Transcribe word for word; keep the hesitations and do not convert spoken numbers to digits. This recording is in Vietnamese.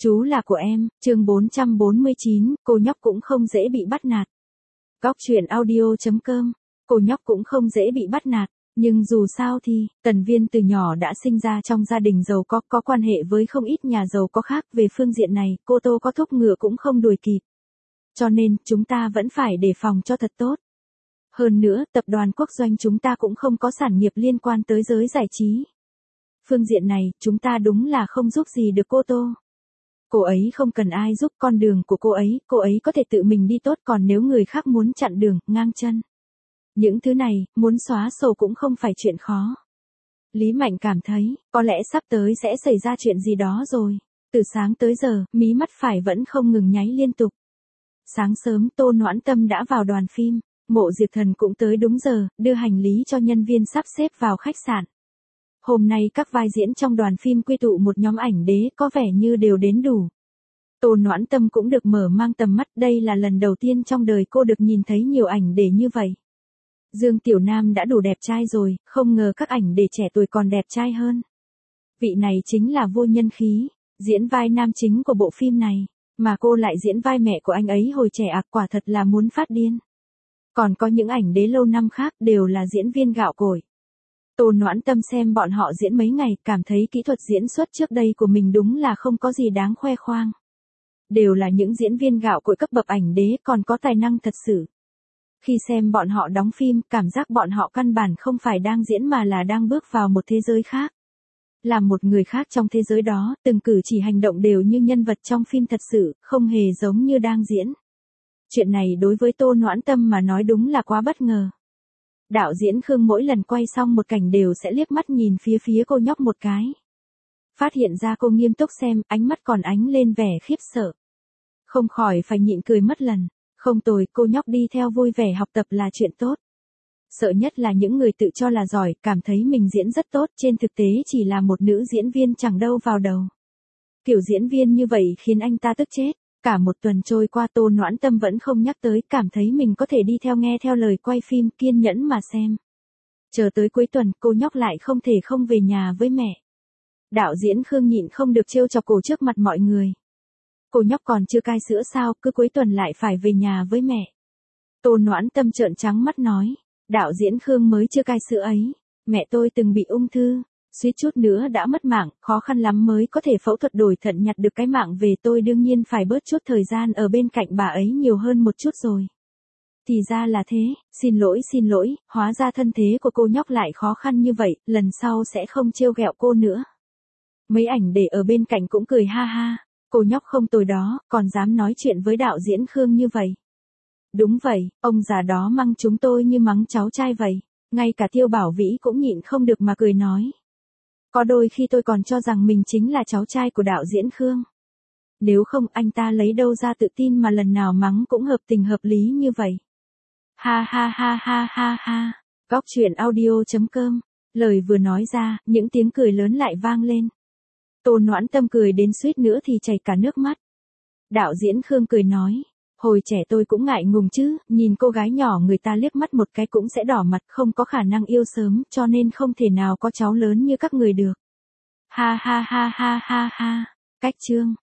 Chú là của em, chương bốn trăm bốn mươi chín, cô nhóc cũng không dễ bị bắt nạt. Góc truyện audio.com, cô nhóc cũng không dễ bị bắt nạt, nhưng dù sao thì, Tần Viên từ nhỏ đã sinh ra trong gia đình giàu có, có quan hệ với không ít nhà giàu có khác, về phương diện này, cô Tô có thúc ngựa cũng không đuổi kịp. Cho nên, chúng ta vẫn phải đề phòng cho thật tốt. Hơn nữa, tập đoàn quốc doanh chúng ta cũng không có sản nghiệp liên quan tới giới giải trí. Phương diện này, chúng ta đúng là không giúp gì được cô Tô. Cô ấy không cần ai giúp, con đường của cô ấy, cô ấy có thể tự mình đi tốt, còn nếu người khác muốn chặn đường, ngang chân. Những thứ này, muốn xóa sổ cũng không phải chuyện khó. Lý Mạnh cảm thấy, có lẽ sắp tới sẽ xảy ra chuyện gì đó rồi. Từ sáng tới giờ, mí mắt phải vẫn không ngừng nháy liên tục. Sáng sớm, Tô Noãn Tâm đã vào đoàn phim, Mộ Diệp Thần cũng tới đúng giờ, đưa hành lý cho nhân viên sắp xếp vào khách sạn. Hôm nay các vai diễn trong đoàn phim quy tụ một nhóm ảnh đế có vẻ như đều đến đủ. Tô Noãn Tâm cũng được mở mang tầm mắt, đây là lần đầu tiên trong đời cô được nhìn thấy nhiều ảnh đế như vậy. Dương Tiểu Nam đã đủ đẹp trai rồi, không ngờ các ảnh đế trẻ tuổi còn đẹp trai hơn. Vị này chính là Vô Nhân Khí, diễn vai nam chính của bộ phim này, mà cô lại diễn vai mẹ của anh ấy hồi trẻ ạ, quả thật là muốn phát điên. Còn có những ảnh đế lâu năm khác đều là diễn viên gạo cội. Tô Noãn Tâm xem bọn họ diễn mấy ngày, cảm thấy kỹ thuật diễn xuất trước đây của mình đúng là không có gì đáng khoe khoang. Đều là những diễn viên gạo cội cấp bậc ảnh đế, còn có tài năng thật sự. Khi xem bọn họ đóng phim, cảm giác bọn họ căn bản không phải đang diễn mà là đang bước vào một thế giới khác. Là một người khác trong thế giới đó, từng cử chỉ hành động đều như nhân vật trong phim thật sự, không hề giống như đang diễn. Chuyện này đối với Tô Noãn Tâm mà nói đúng là quá bất ngờ. Đạo diễn Khương mỗi lần quay xong một cảnh đều sẽ liếc mắt nhìn phía phía cô nhóc một cái. Phát hiện ra cô nghiêm túc xem, ánh mắt còn ánh lên vẻ khiếp sợ. Không khỏi phải nhịn cười mất lần. Không tồi, cô nhóc đi theo vui vẻ học tập là chuyện tốt. Sợ nhất là những người tự cho là giỏi, cảm thấy mình diễn rất tốt, trên thực tế chỉ là một nữ diễn viên chẳng đâu vào đầu. Kiểu diễn viên như vậy khiến anh ta tức chết. Cả một tuần trôi qua, Tô Noãn Tâm vẫn không nhắc tới, cảm thấy mình có thể đi theo nghe theo lời quay phim, kiên nhẫn mà xem. Chờ tới cuối tuần, cô nhóc lại không thể không về nhà với mẹ. Đạo diễn Khương nhịn không được trêu chọc cô trước mặt mọi người. Cô nhóc còn chưa cai sữa sao, cứ cuối tuần lại phải về nhà với mẹ. Tô Noãn Tâm trợn trắng mắt nói, đạo diễn Khương mới chưa cai sữa ấy. Mẹ tôi từng bị ung thư, suýt chút nữa đã mất mạng, khó khăn lắm mới có thể phẫu thuật đổi thận nhặt được cái mạng về, tôi đương nhiên phải bớt chút thời gian ở bên cạnh bà ấy nhiều hơn một chút rồi. Thì ra là thế, xin lỗi xin lỗi, hóa ra thân thế của cô nhóc lại khó khăn như vậy, lần sau sẽ không trêu ghẹo cô nữa. Mấy ảnh để ở bên cạnh cũng cười ha ha, cô nhóc không tồi đó, còn dám nói chuyện với đạo diễn Khương như vậy. Đúng vậy, ông già đó mắng chúng tôi như mắng cháu trai vậy, ngay cả Tiêu Bảo Vĩ cũng nhịn không được mà cười nói. Có đôi khi tôi còn cho rằng mình chính là cháu trai của đạo diễn Khương. Nếu không anh ta lấy đâu ra tự tin mà lần nào mắng cũng hợp tình hợp lý như vậy. Ha ha ha ha ha ha. Góc truyện audio.com. Lời vừa nói ra, những tiếng cười lớn lại vang lên. Tô Noãn Tâm cười đến suýt nữa thì chảy cả nước mắt. Đạo diễn Khương cười nói. Hồi trẻ tôi cũng ngại ngùng chứ, nhìn cô gái nhỏ người ta liếc mắt một cái cũng sẽ đỏ mặt, không có khả năng yêu sớm, cho nên không thể nào có cháu lớn như các người được. Ha ha ha ha ha ha. Cách chương.